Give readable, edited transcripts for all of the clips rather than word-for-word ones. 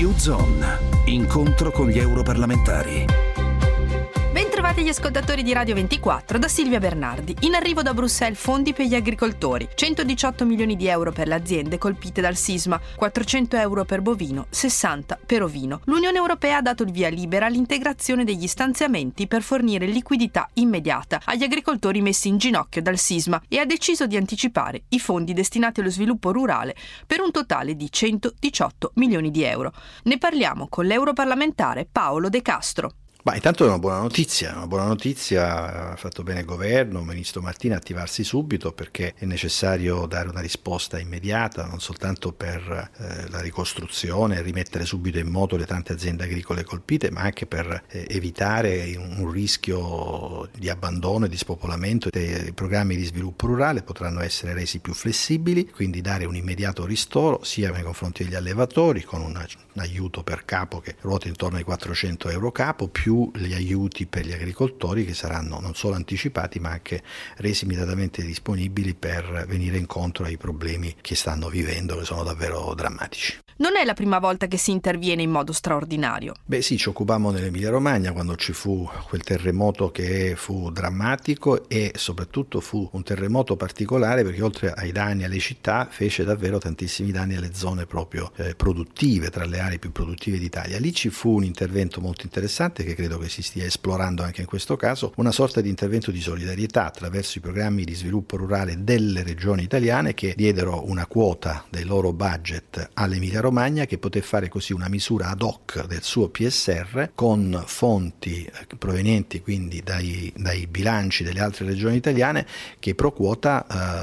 Blue Zone, incontro con gli europarlamentari. Bentrovati gli ascoltatori di Radio 24 da Silvia Bernardi. In arrivo da Bruxelles fondi per gli agricoltori, 118 milioni di euro per le aziende colpite dal sisma, 400 euro per bovino, 60 per ovino. L'Unione Europea ha dato il via libera all'integrazione degli stanziamenti per fornire liquidità immediata agli agricoltori messi in ginocchio dal sisma e ha deciso di anticipare i fondi destinati allo sviluppo rurale per un totale di 118 milioni di euro. Ne parliamo con l'europarlamentare Paolo De Castro. Ma intanto è una buona notizia, ha fatto bene il governo, il ministro Martina, a attivarsi subito, perché è necessario dare una risposta immediata, non soltanto per la ricostruzione, rimettere subito in moto le tante aziende agricole colpite, ma anche per evitare un rischio di abbandono e di spopolamento. I programmi di sviluppo rurale potranno essere resi più flessibili, quindi dare un immediato ristoro sia nei confronti degli allevatori, con un aiuto per capo che ruota intorno ai 400 euro capo, più gli aiuti per gli agricoltori, che saranno non solo anticipati ma anche resi immediatamente disponibili per venire incontro ai problemi che stanno vivendo, che sono davvero drammatici. Non è la prima volta che si interviene in modo straordinario. Beh sì, ci occupammo nell'Emilia Romagna quando ci fu quel terremoto che fu drammatico, e soprattutto fu un terremoto particolare perché oltre ai danni alle città fece davvero tantissimi danni alle zone proprio produttive, tra le aree più produttive d'Italia. Lì ci fu un intervento molto interessante che credo che si stia esplorando anche in questo caso, una sorta di intervento di solidarietà attraverso i programmi di sviluppo rurale delle regioni italiane, che diedero una quota dei loro budget all'Emilia Romagna, che poté fare così una misura ad hoc del suo PSR con fonti provenienti quindi dai bilanci delle altre regioni italiane, che pro quota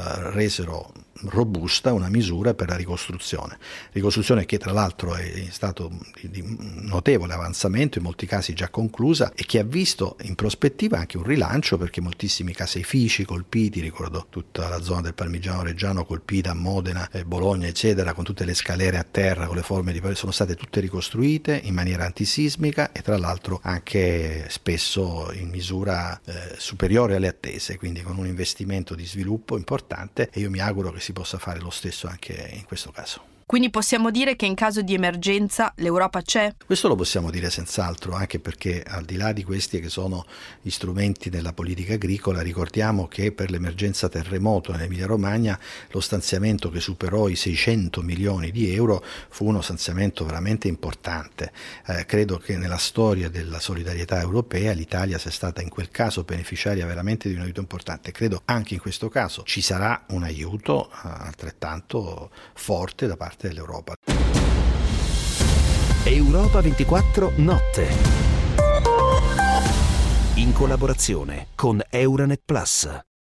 resero robusta una misura per la ricostruzione che tra l'altro è stato di notevole avanzamento, in molti casi già conclusa, e che ha visto in prospettiva anche un rilancio, perché moltissimi caseifici colpiti, ricordo tutta la zona del Parmigiano Reggiano colpita, Modena, Bologna eccetera, con tutte le scalere a terra, con le forme di sono state tutte ricostruite in maniera antisismica, e tra l'altro anche spesso in misura superiore alle attese, quindi con un investimento di sviluppo importante, e io mi auguro che si possa fare lo stesso anche in questo caso. Quindi possiamo dire che in caso di emergenza l'Europa c'è? Questo lo possiamo dire senz'altro, anche perché al di là di questi che sono gli strumenti della politica agricola, ricordiamo che per l'emergenza terremoto in Emilia Romagna lo stanziamento che superò i 600 milioni di euro fu uno stanziamento veramente importante. Credo che nella storia della solidarietà europea l'Italia sia stata in quel caso beneficiaria veramente di un aiuto importante. Credo anche in questo caso ci sarà un aiuto altrettanto forte da parte dell'Europa. Europa 24 Notte, in collaborazione con Euranet Plus.